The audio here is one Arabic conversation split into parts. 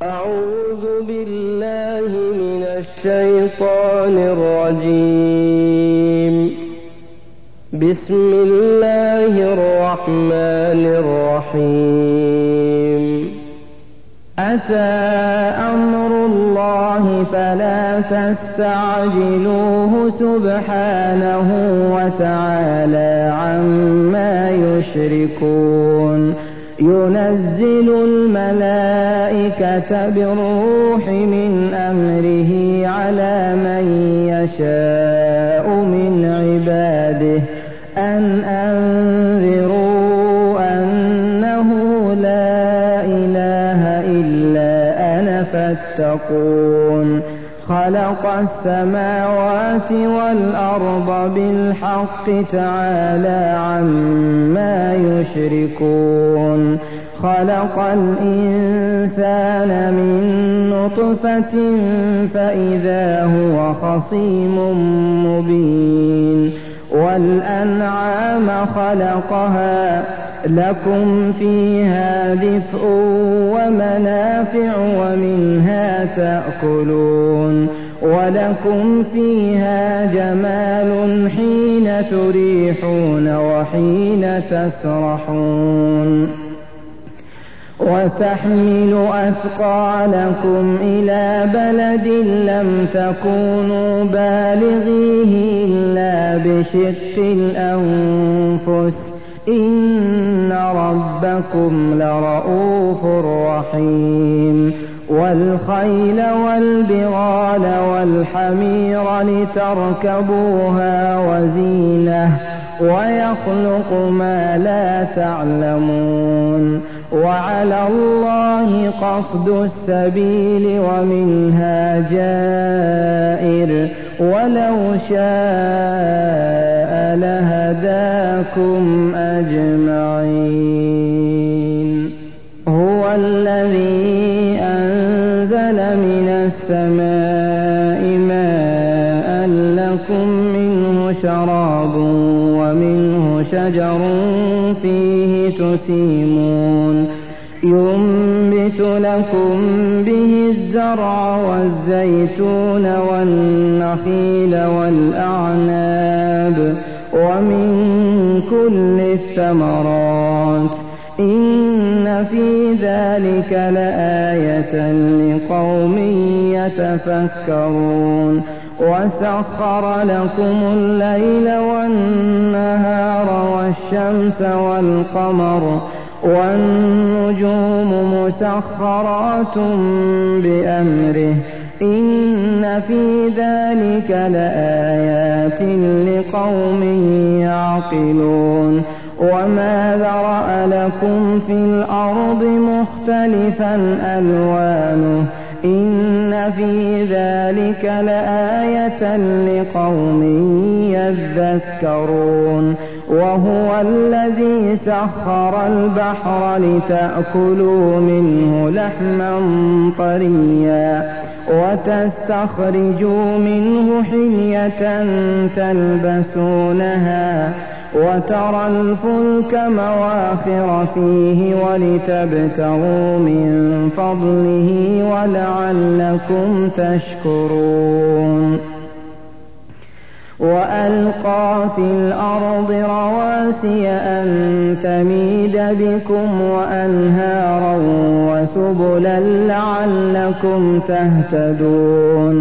أعوذ بالله من الشيطان الرجيم. بسم الله الرحمن الرحيم. أتى أمر الله فلا تستعجلوه سبحانه وتعالى عما يشركون. ينزل الملائكة بالروح من أمره على من يشاء من عباده أن أنذروا أنه لا إله إلا أنا فاتقون. خلق السماوات والأرض بالحق تعالى عما يشركون. خلق الإنسان من نطفة فإذا هو خصيم مبين. والأنعام خلقها لكم فيها دفء ومنافع ومنها تأكلون. ولكم فيها جمال حين تريحون وحين تسرحون. وتحمل أثقالكم إلى بلد لم تكونوا بالغيه إلا بشق الأنفس إن ربكم لرؤوف رحيم. والخيل والبغال والحمير لتركبوها وزينة ويخلق ما لا تعلمون. وعلى الله قصد السبيل ومنها جائر ولو شاء لهداكم أجمعين. هو الذي أنزل من السماء ماء لكم منه شراب ومنه شجر فيه تسيمون. ينبت لكم به الزرع والزيتون والنخيل والأعناب ومن كل الثمرات إن في ذلك لآية لقوم يتفكرون. وسخر لكم الليل والنهار والشمس والقمر والنجوم مسخرات بأمره إن في ذلك لآيات لقوم يعقلون. وما ذرأ لكم في الأرض مختلفا ألوانه إن في ذلك لآية لقوم يذكرون. وهو الذي سخر البحر لتأكلوا منه لحما طريا وتستخرجوا منه حلية تلبسونها وترى الفلك مواخر فيه ولتبتغوا من فضله ولعلكم تشكرون. وألقى في الأرض رواسي أن تميد بكم وأنهارا وسبلا لعلكم تهتدون.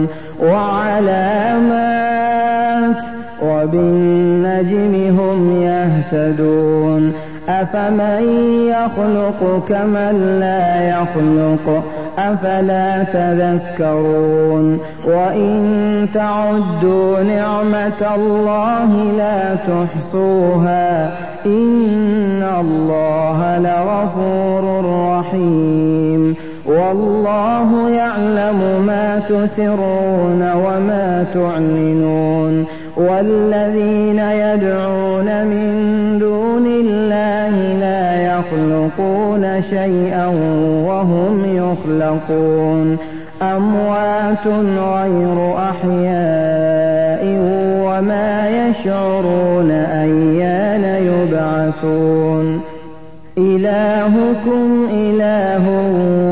وعلامات وبالنجم هم يهتدون. أفمن يخلق كمن لا يخلق أفلا تذكرون. وإن تعدوا نعمة الله لا تحصوها إن الله لغفور رحيم. والله يعلم ما تسرون وما تعلنون. والذين يدعون من دون الله لا يخلقون شيئا وهم يخلقون. أموات غير أحياء وما يشعرون أيان يبعثون. إلهكم إله واحد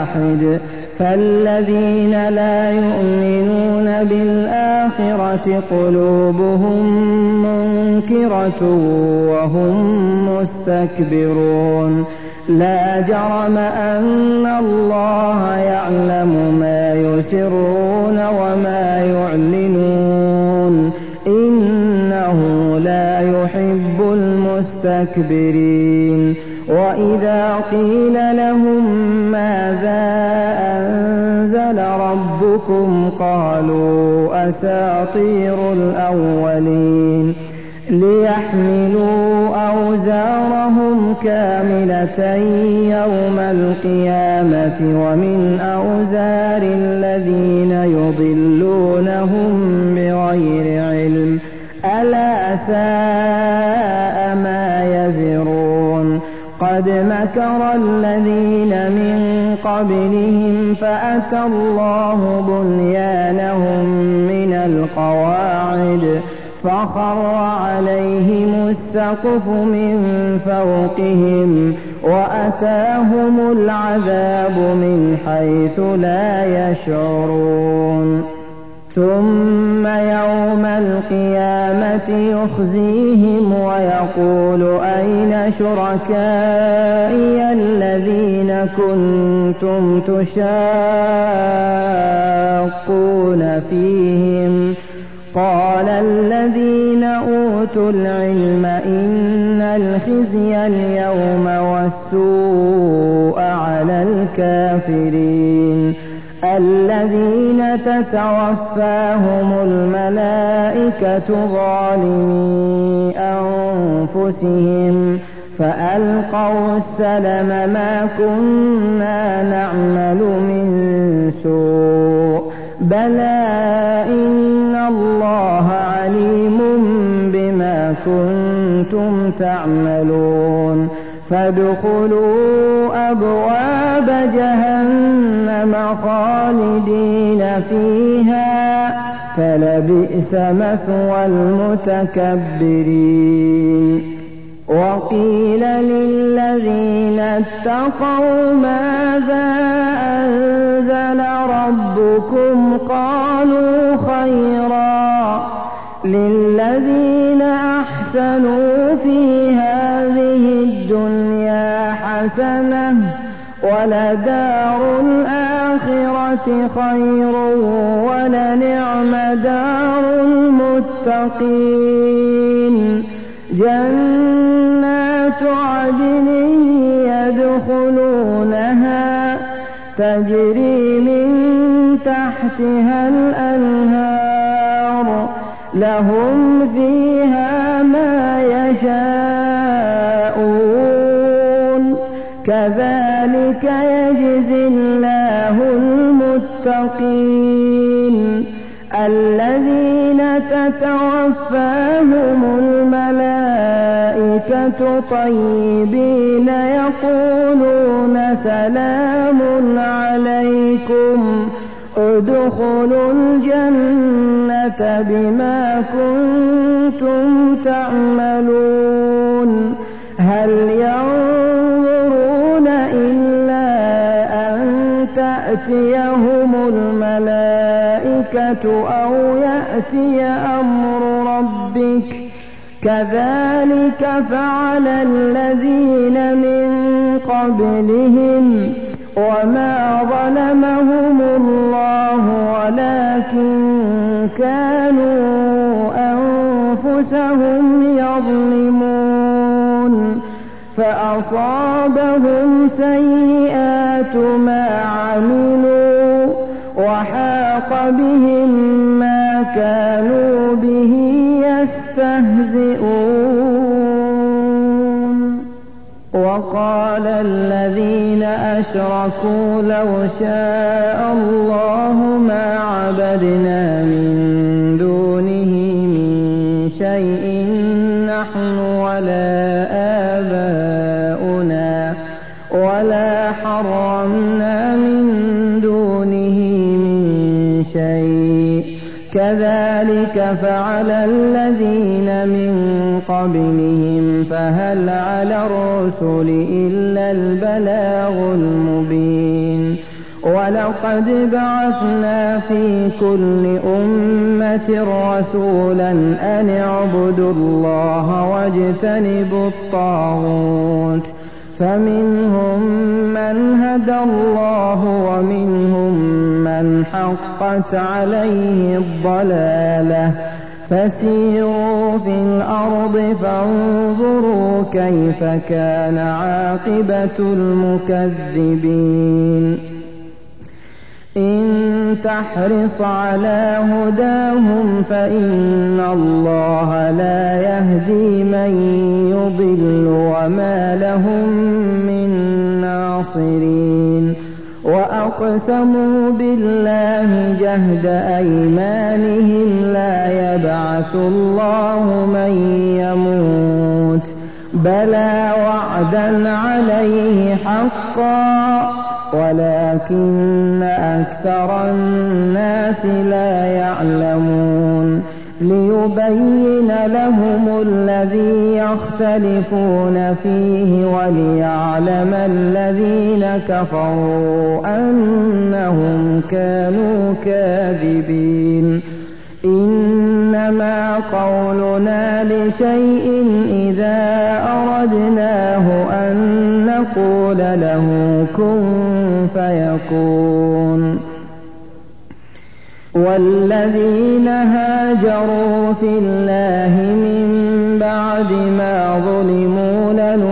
واحد. فالذين لا يؤمنون بالآخرة قلوبهم منكرة وهم مستكبرون. لا جرم أن الله يعلم ما يسرون وما يعلنون إنه لا يحب المستكبرين. وإذا قيل لهم ماذا أنزل ربكم قالوا أساطير الأولين. ليحملوا أوزارهم كاملة يوم القيامة ومن أوزار الذين يضلونهم بغير علم ألا ساء ما يزرون. قد مكر الذين من قبلهم فأتى الله بنيانهم من القواعد فخر عليهم السقف من فوقهم وأتاهم العذاب من حيث لا يشعرون. ثم يوم القيامة يخزيهم ويقول أين شركائي الذين كنتم تشاقون فيهم قال الذين أوتوا العلم إن الخزي اليوم والسوء على الكافرين الذين تتوفاهم الملائكة ظالمي أنفسهم فألقوا السلم ما كنا نعمل من سوء بلى إن الله عليم بما كنتم تعملون. فادخلوا أبواب جهنم خالدين فيها فلبئس مثوى المتكبرين. وقيل للذين اتقوا ماذا أنزل ربكم قالوا خيرا. للذين أحسنوا في هذه الدنيا حسنة ولدار الآخرة خير ولنعم دار المتقين. جنات عدن يدخلونها تجري من تحتها الأنهار لهم فيها ما يشاءون كذلك يجزي الله المتقين. الذين تتوفاهم الملائكة طيبين يقولون سلام عليكم ادخلوا الجنة بما كنتم تعملون. هل ينظرون إلا أن تأتيهم الملائكة أو يأتي أمر ربك كذلك فعل الذين من قبلهم وما ظلمهم الله ولكن كانوا أنفسهم يظلمون. فأصابهم سيئات ما عملوا وحاق بهم ما كانوا به يستهزئون. وقال الذين أشركوا لو شاء الله ما عبدنا من دونه من شيء نحن ولا آباؤنا ولا حرمنا من دونه من شيء كذلك فعل الذين من قبلهم فهل على الرسل إلا البلاغ المبين. ولقد بعثنا في كل أمة رسولا أن اعبدوا الله واجتنبوا الطاغوت فمنهم من هدى الله ومنهم من حقت عليه الضلالة فسيروا في الأرض فانظروا كيف كان عاقبة المكذبين إن تحرص على هداهم فإن الله لا يهدي من يضل وما لهم من ناصرين وأقسموا بالله جهد أيمانهم لا يبعث الله من يموت بلى وعدا عليه حقا ولكن أكثر الناس لا يعلمون ليبين لهم الذي يختلفون فيه وليعلم الذين كفروا أنهم كانوا كاذبين إنما قولنا لشيء إذا أردناه أن نقول له كن فيكون والذين هاجروا في الله من بعد ما ظلموا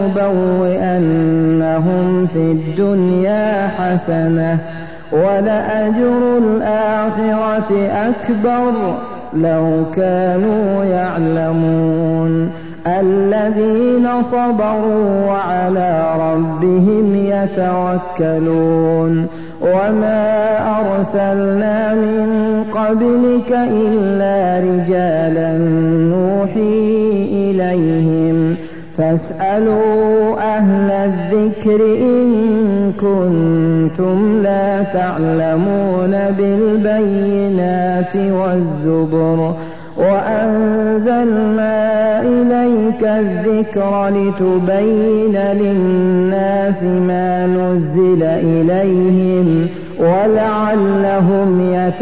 لنبوئنهم في الدنيا حسنة ولأجر الآخرة أكبر لو كانوا يعلمون الذين صبروا وعلى ربهم يتوكلون وما أرسلنا من قبلك إلا رجالا نوحي إليهم فاسألوا أهل الذكر إن كنتم لا تعلمون بالبينات والزبر وأنزلنا إليك الذكر لتبين للناس ما نزل إليهم ولعلهم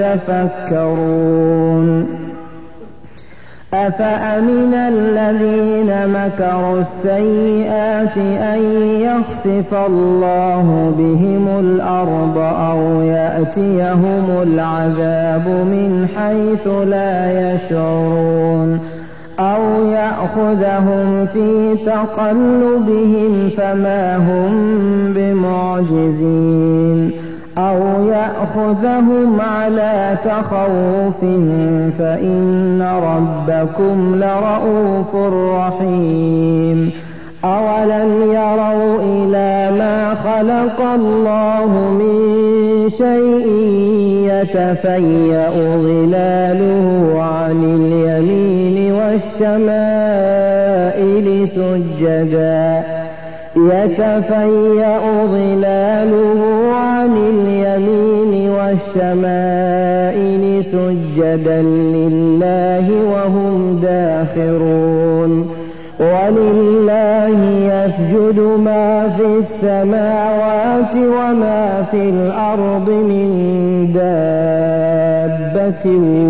يتفكرون أفأمن الذين مكروا السيئات أن يخسف الله بهم الأرض أو يأتيهم العذاب من حيث لا يشعرون أو يأخذهم في تقلبهم فما هم بمعجزين أو يأخذهم على تخوف فإن ربكم لرءوف رحيم أولم يروا إلى ما خلق الله من شيء يتفيأ ظلاله عن اليمين والشمائل سجدا يتفيأ ظلاله عن اليمين والشمائل سجدا لله وهم داخرون ولله يسجد ما في السماوات وما في الأرض من دابة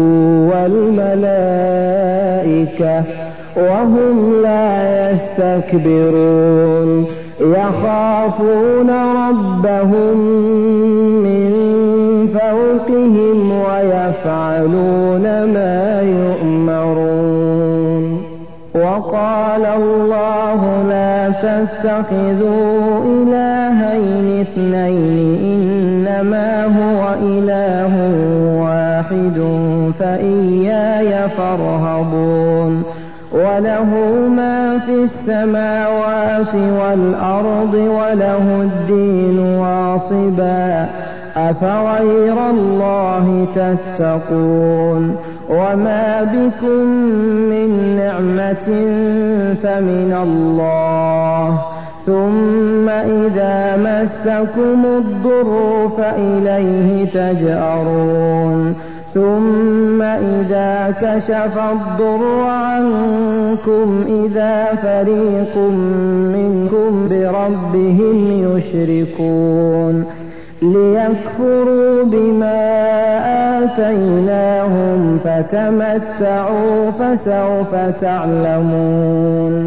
والملائكة وهم لا يستكبرون يخافون ربهم من فوقهم ويفعلون ما يؤمرون وقال الله لا تتخذوا إلهين اثنين إنما هو إله واحد فإياي فارهبون وله ما في السماوات والأرض وله الدين واصبا أفغير الله تتقون وما بكم من نعمة فمن الله ثم إذا مسكم الضر فإليه تجأرون ثم إذا كشف الضر عنكم إذا فريق منكم بربهم يشركون ليكفروا بما آتيناهم فتمتعوا فسوف تعلمون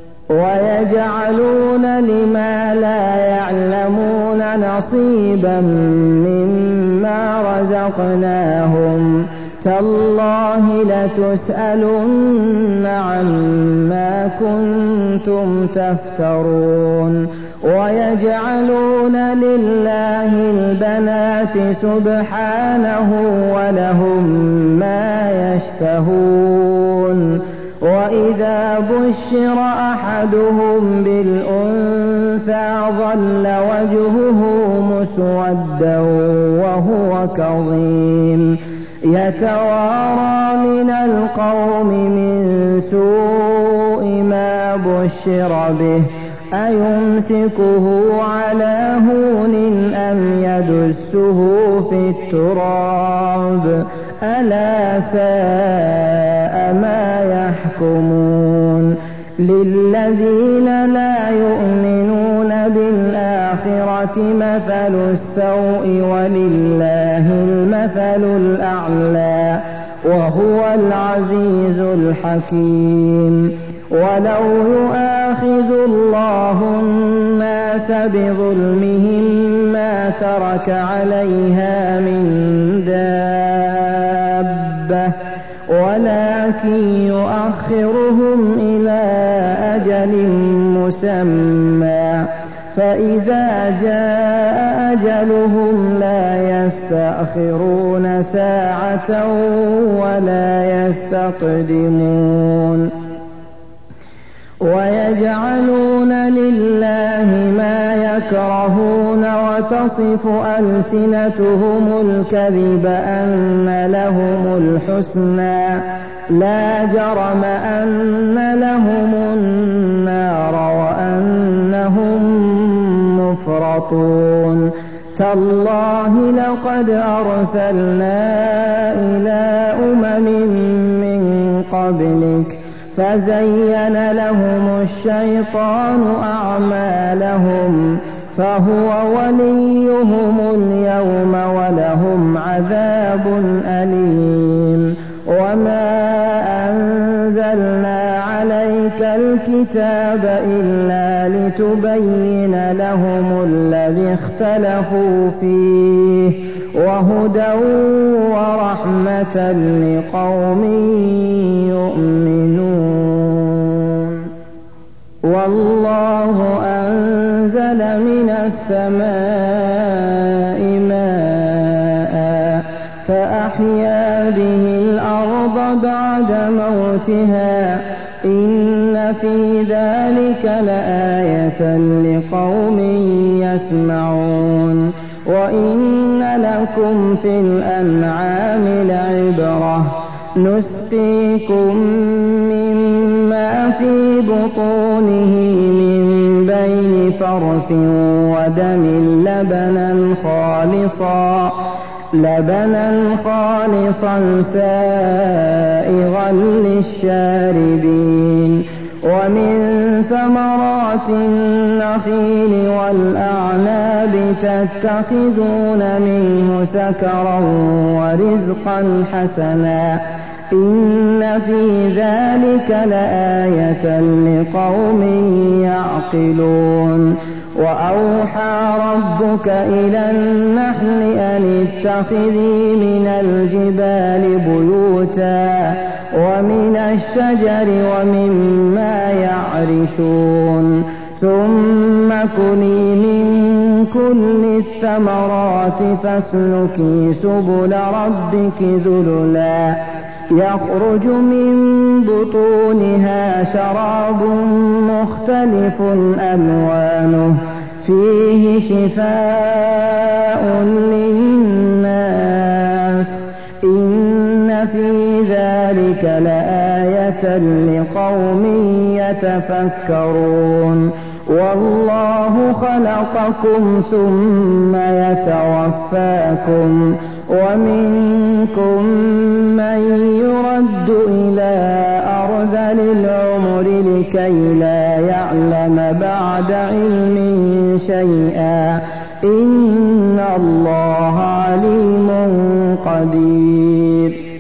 ويجعلون لما لا يعلمون نصيبا مما رزقناهم تالله لتسألن عما كنتم تفترون ويجعلون لله البنات سبحانه ولهم ما يشتهون وإذا بشر أحدهم بالأنثى ظل وجهه مسودا وهو كظيم يتوارى من القوم من سوء ما بشر به أيمسكه على هون أم يدسه في التراب ألا ساء ما يحكمون للذين لا يؤمنون بالآخرة مثل السوء ولله المثل الأعلى وهو العزيز الحكيم ولو يؤاخذ الله الناس بظلمهم ما ترك عليها من دابة ولكن يؤخرهم إلى أجل مسمى فإذا جاء أجلهم لا يستأخرون ساعة ولا يستقدمون ويجعلون لله ما يكرهون وتصف ألسنتهم الكذب أن لهم الحسنى لا جرم أن لهم النار وأنهم مفرطون تالله لقد أرسلنا إلى أمم من قبلك فزين لهم الشيطان أعمالهم فهو وليهم اليوم ولهم عذاب أليم وما أنزلنا عليك الكتاب إلا لتبين لهم الذي اختلفوا فيه وهدى ورحمة لقوم يؤمنون والله أنزل من السماء ماء فأحيا به الأرض بعد موتها إن في ذلك لآية لقوم يسمعون وإن لكم في الأنعام لعبرة نسقيكم مما في بطونه من بين فرث ودم لبنا خالصا سائغا للشاربين ومن ثمرات النخيل والأعناب تتخذون منه سكرا ورزقا حسنا إن في ذلك لآية لقوم يعقلون وأوحى ربك إلى النحل أن اتخذي من الجبال بيوتا ومن الشجر ومما يعرشون ثم كلي من كل الثمرات فاسلكي سبل ربك ذللا يخرج من بطونها شراب مختلف ألوانه فيه شفاء للناس إن في ذلك لآية لقوم يتفكرون والله خلقكم ثم يتوفاكم ومنكم من يرد إلى أرذل العمر لكي لا يعلم بعد علم شيئا إن إن الله عليم قدير.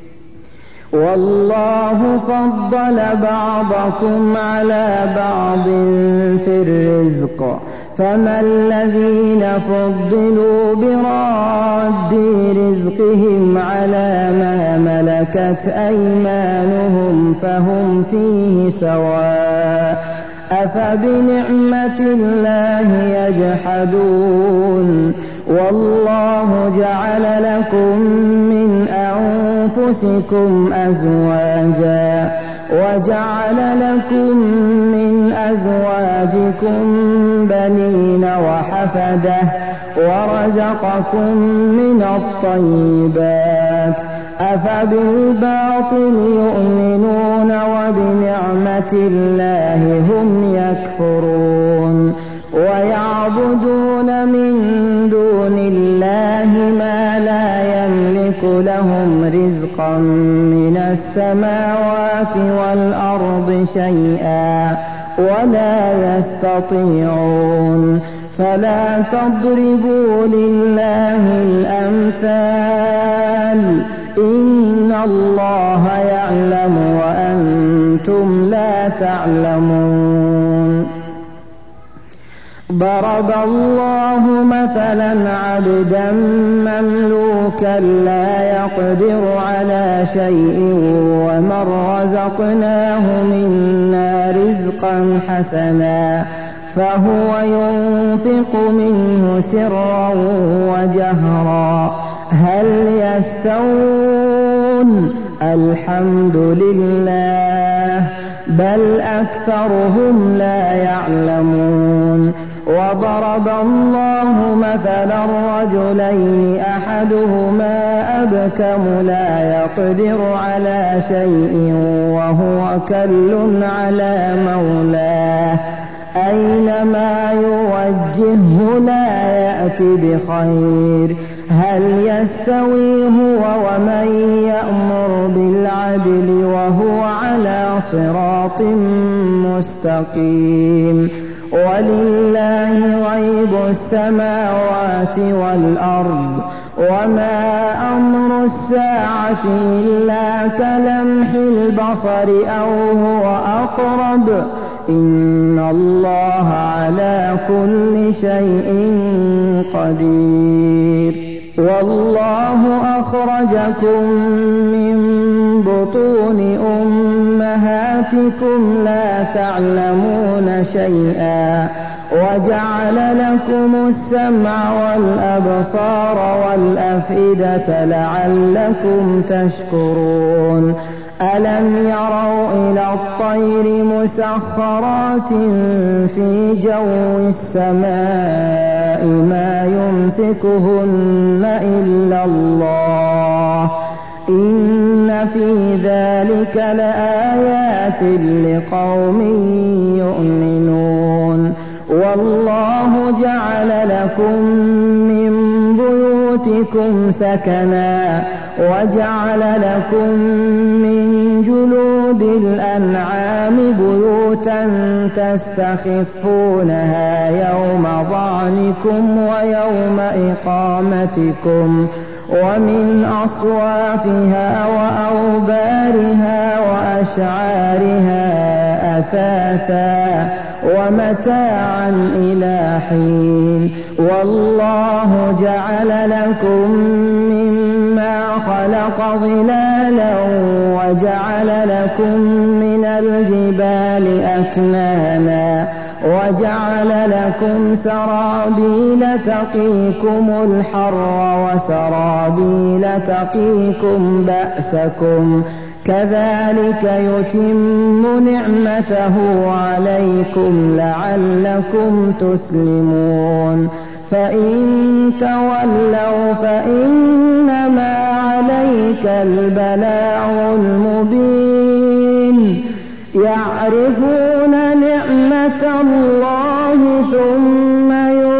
والله فضل بعضكم على بعض في الرزق، فما الذين فضلوا براد رزقهم على ما ملكت أيمانهم فهم فيه سواء، أفبنعمة الله يجحدون. والله جعل لكم من أنفسكم أزواجا وجعل لكم من أزواجكم بنين وحفدة ورزقكم من الطيبات، أفبالباطل يؤمنون وبنعمة الله هم يكفرون. ويعبدون من دون الله ما لا يملك لهم رزقا من السماوات والأرض شيئا ولا يستطيعون. فلا تضربوا لله الأمثال، إن الله يعلم وأنتم لا تعلمون. ضرب الله مثلا عبدا مملوكا لا يقدر على شيء ومن رزقناه منا رزقا حسنا فهو ينفق منه سرا وجهرا هل يستوون؟ الحمد لله بل أكثرهم لا يعلمون. وضرب الله مثلا رجلين أحدهما أبكم لا يقدر على شيء وهو كل على مولاه أينما يوجهه لا يأتي بخير هل يستوي هو ومن يأمر بالعدل وهو على صراط مستقيم. ولله غيب السماوات والأرض وما أمر الساعة إلا كلمح البصر أو هو أقرب إن الله على كل شيء قدير. والله أخرجكم من بطون أمهاتكم لا تعلمون شيئا وجعل لكم السمع والأبصار والأفئدة لعلكم تشكرون. ألم يروا إلى الطير مسخرات في جو السماء ما يمسكهن إلا الله إن في ذلك لآيات لقوم يؤمنون. والله جعل لكم من بيوتكم سكنا وجعل لكم من جلود الأنعام بيوتا تستخفونها يوم ظعنكم ويوم إقامتكم ومن أصوافها وأوبارها وأشعارها أثاثا ومتاعا إلى حين. والله جعل لكم مما خلق ظلالا وجعل لكم من الجبال أكنانا وجعل لكم سرابيل تقيكم الحر وسرابيل تقيكم بأسكم كذلك يتم نعمته عليكم لعلكم تسلمون. فإن تولوا فإنما عليك البلاغ المبين. يعرفون نعمة الله ثم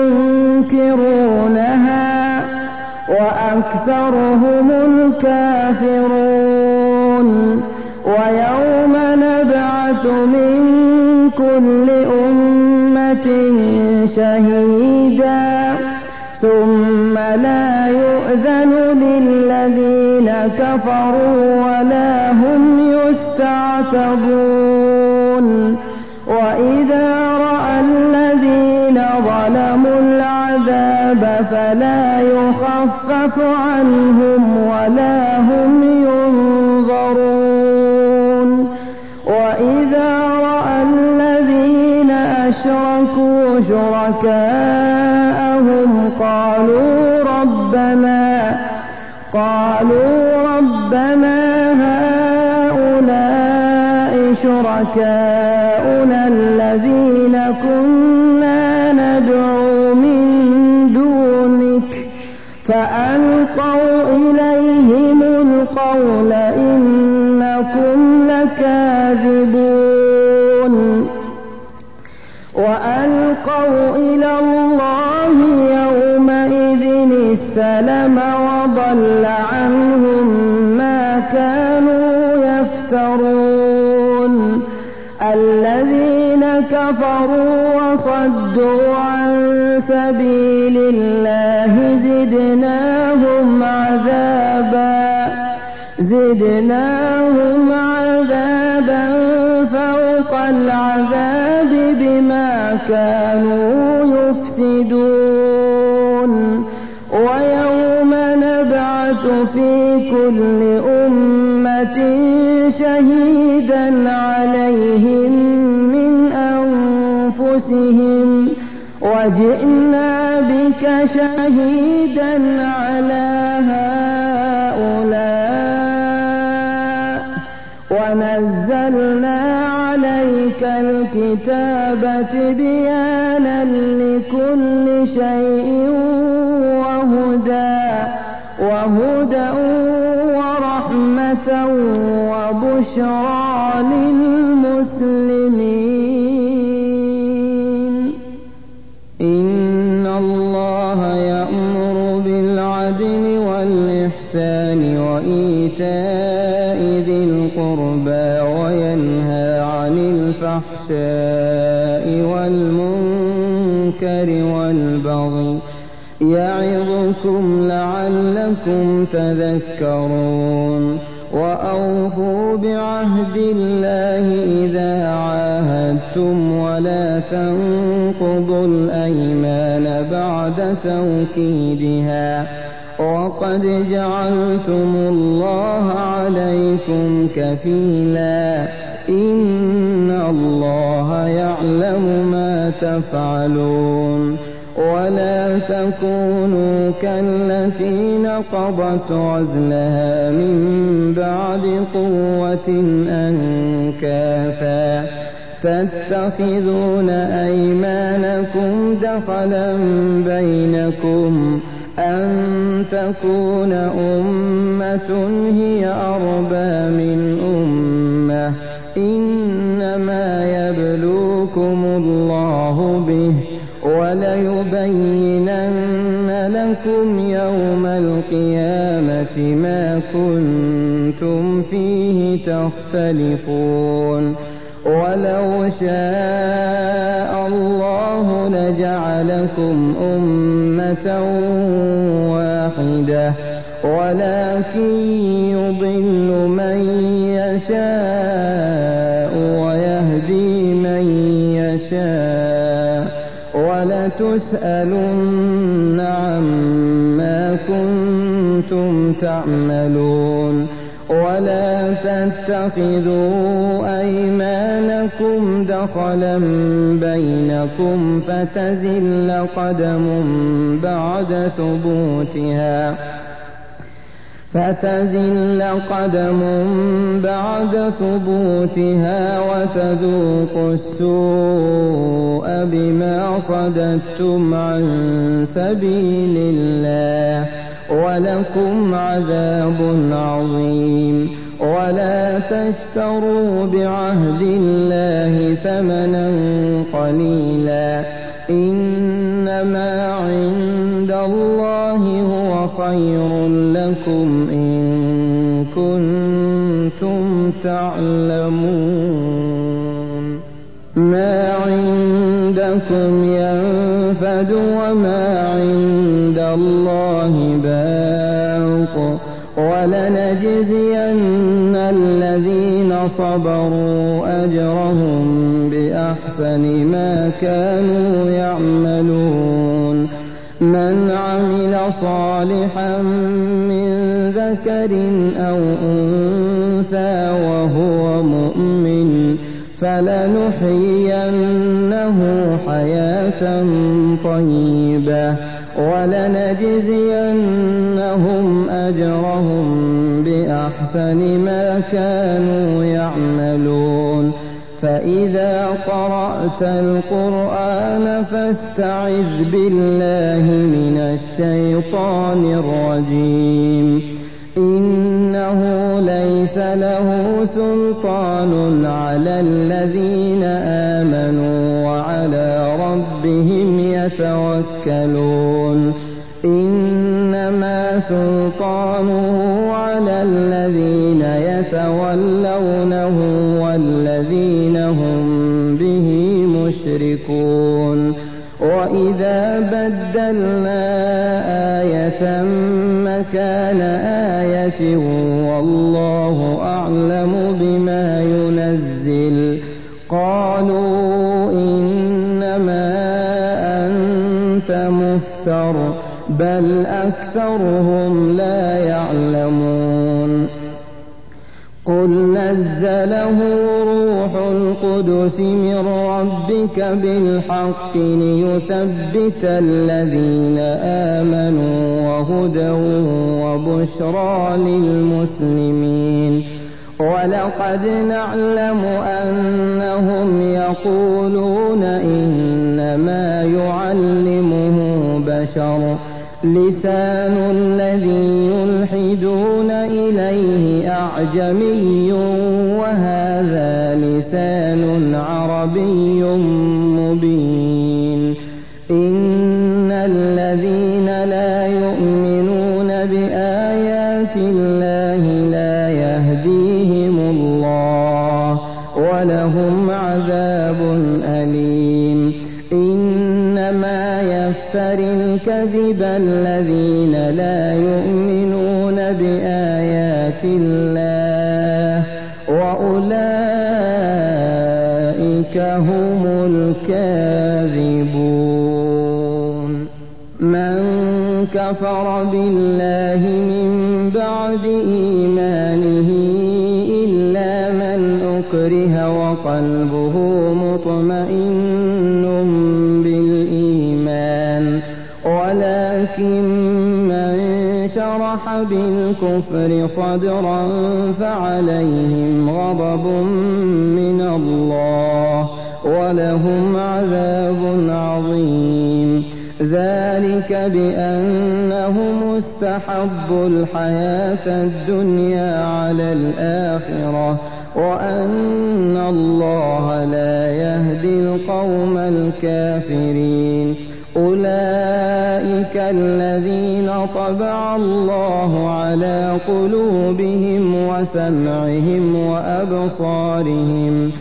ينكرونها وأكثرهم الكافرون. ويوم نبعث من كل أمة شهيدا ثم فلا يؤذن للذين كفروا ولا هم يستعتبون وإذا رأى الذين ظلموا العذاب فلا يخفف عنهم ولا هم ينظرون وإذا رأى الذين أشركوا شركاءهم قالوا ربنا هؤلاء شركاؤنا الذين كنا ندعو من دونك فألقوا إليهم القول إنكم لكاذبون وألقوا إلى الله يومئذ السلم وضل عنهم ما كانوا يفترون الذين كفروا وصدوا عن سبيل الله زدناهم عذابا فوق العذاب بما كانوا يفسدون ويوم نبعث في كل أمة شهيدا عليهم من أنفسهم وجئنا بك شهيدا على هؤلاء ونزلنا عليك الكتاب تبيانا لكل شيء وهدى ورحمة وبشرى للمسلمين إن الله يأمر بالعدل والإحسان وإيتاء ذي القربى وينهى عن الفحشاء والمنكر والبغي يعظكم لعلكم تذكرون وأوفوا بعهد الله إذا عاهدتم ولا تنقضوا الأيمان بعد توكيدها وقد جعلتم الله عليكم كفيلا إن الله يعلم ما تفعلون ولا تكونوا كالتي نقضت غزلها من بعد قوة أنكاثا تتخذون أيمانكم دخلا بينكم أن تكون أمة هي أربى من أمة إنما يبلوكم الله به وليبينن لكم يوم القيامة ما كنتم فيه تختلفون ولو شاء الله لجعلكم أمة واحدة ولكن يضل من يشاء ويهدي من يشاء ولتسألن عما كنتم تعملون ولا تتخذوا أيمانكم دخلا بينكم فتزل قدم بعد ثبوتها وتذوقوا السوء بما صددتم عن سبيل الله ولكم عذاب عظيم ولا تشتروا بعهد الله ثمنا قليلا إنما عند الله هو خير لكم إن كنتم تعلمون ما عندكم ينفد وما عند الله باق ولنجزين الذين صبروا أجرهم بأحسن ما كانوا يعملون من عمل صالحا من ذكر أو أنثى وهو مؤمن فلنحيينه حياة طيبة ولنجزينهم أجرهم بأحسن ما كانوا يعملون فإذا قرأت القرآن فاستعذ بالله من الشيطان الرجيم إنه ليس له سلطان على الذين آمنوا وعلى ربهم يتوكلون إنما سلطانه على الذين يتولونه والذين هم به مشركون وإذا بدلنا آية مكان آية والله أعلم بما ينزل قالوا إنما أنت مفتر بل أكثرهم لا يعلمون قل نزله روح القدس من ربك بالحق ليثبت الذين آمنوا وهدى وبشرى للمسلمين ولقد نعلم أنهم يقولون إنما يعلمه بشر لسان الذي يلحدون إليه أعجمي وهذا لسان عربي مبين إن الذين لا يؤمنون بآيات الله لا يهديهم الله ولهم عذاب أليم إنما يفتري الكذب الذين لا يؤمنون بآيات الله وأولئك هم الكاذبون من كفر بالله من بعد إيمانه إلا من أكره وقلبه مطمئن بالإيمان ولكن من شرح بالكفر صدرا فعليهم غضب من الله ولهم عذاب عظيم ذلك بأنهم استحبوا الحياة الدنيا على الآخرة وأن الله لا يهدي القوم الكافرين أولئك الذين طبع الله على قلوبهم وسمعهم وأبصارهم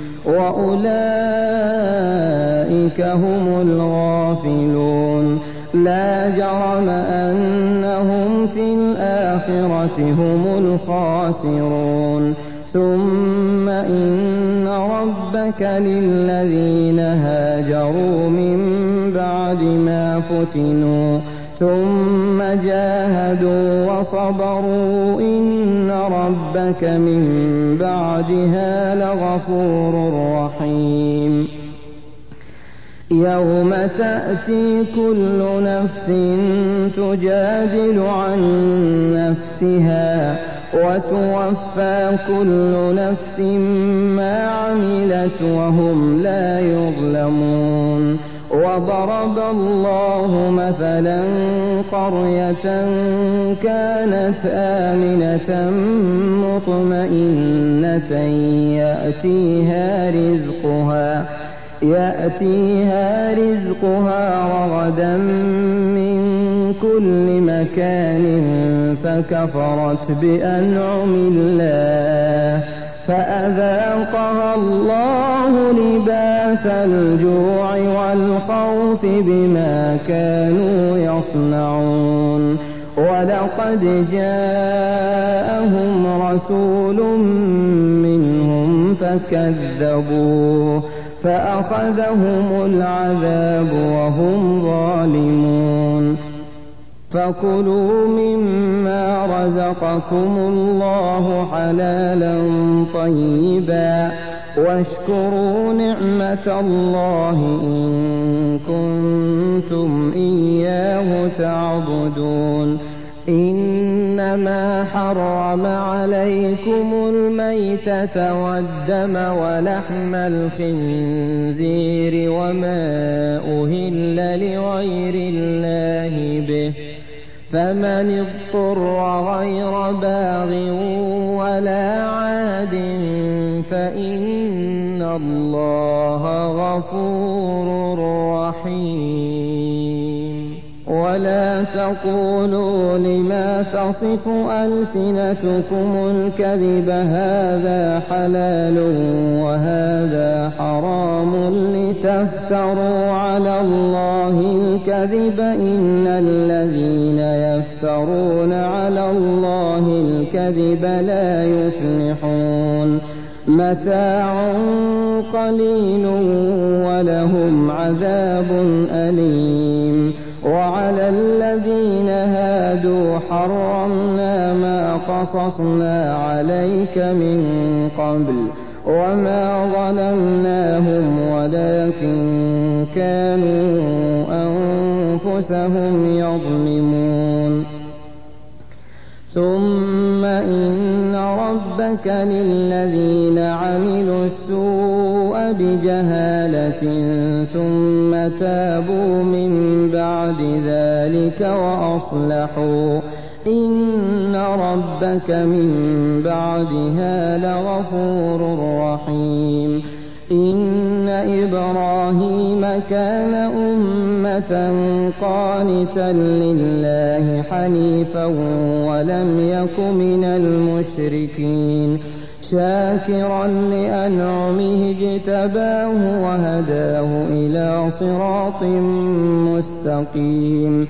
وأولئك هم الغافلون لا جرم أنهم في الآخرة هم الخاسرون ثم إن ربك للذين هاجروا من بعد ما فتنوا ثم جاهدوا وصبروا إن ربك من بعدها لغفور رحيم يوم تأتي كل نفس تجادل عن نفسها وتوفى كل نفس ما عملت وهم لا يظلمون وضرب الله مثلا قرية كانت آمنة مطمئنة يأتيها رزقها رغدا من كل مكان فكفرت بأنعم الله فأذاقها الله لباس الجوع والخوف بما كانوا يصنعون ولقد جاءهم رسول منهم فكذبوه فأخذهم العذاب وهم ظالمون فكلوا مما رزقكم الله حلالا طيبا واشكروا نعمة الله إن كنتم إياه تعبدون إنما حرم عليكم الميتة والدم ولحم الخنزير وما أهل لغير الله به فمن اضطر غير باغ ولا عاد فإن الله غفور رحيم ولا تقولوا لما تصف ألسنتكم الكذب هذا حلال وهذا حرام لتفتروا على الله الكذب إن الذين يفترون على الله الكذب لا يفلحون متاع قليل ولهم عذاب أليم وعلى الذين هادوا حرمنا ما قصصنا عليك من قبل وما ظلمناهم ولكن كانوا أنفسهم يظلمون ثم إن ربك للذين عملوا السوء بجهالة ثم تابوا من بعد ذلك وأصلحوا إن ربك من بعدها لغفور رحيم إن إبراهيم كان أمة قانتا لله حنيفا ولم يك من المشركين شاكرا لأنعمه اجتباه وهداه إلى صراط مستقيم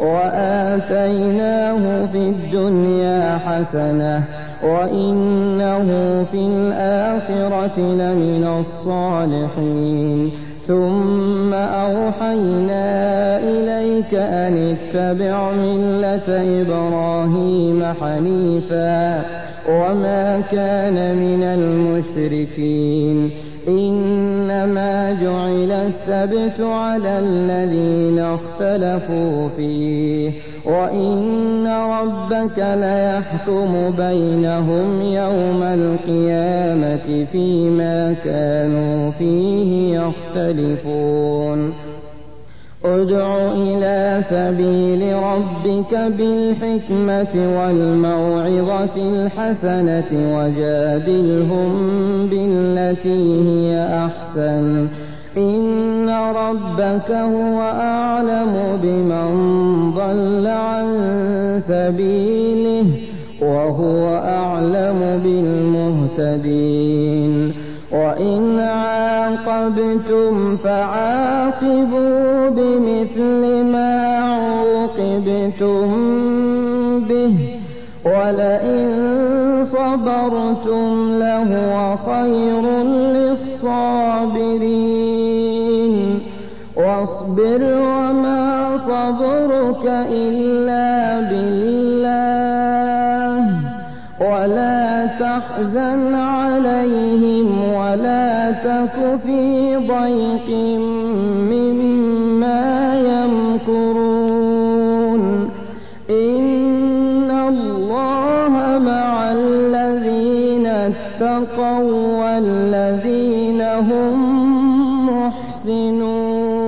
وآتيناه في الدنيا حسنة وإنه في الآخرة لمن الصالحين ثم أوحينا إليك أن اتبع ملة إبراهيم حنيفا وما كان من المشركين إنما جعل السبت على الذين اختلفوا فيه وإن ربك ليحكم بينهم يوم القيامة فيما كانوا فيه يختلفون ادع إلى سبيل ربك بالحكمة والموعظة الحسنة وجادلهم بالتي هي أحسن إن ربك هو أعلم بمن ضل عن سبيله وهو أعلم بالمهتدين وإن عاقبتم فعاقبوا بمثل ما عوقبتم به ولئن صبرتم لهو خير للصابرين واصبر وما صبرك إلا بالله ولا تحزن عليهم ولا تك في ضيق مما يمكرون إن الله مع الذين اتقوا والذين هم محسنون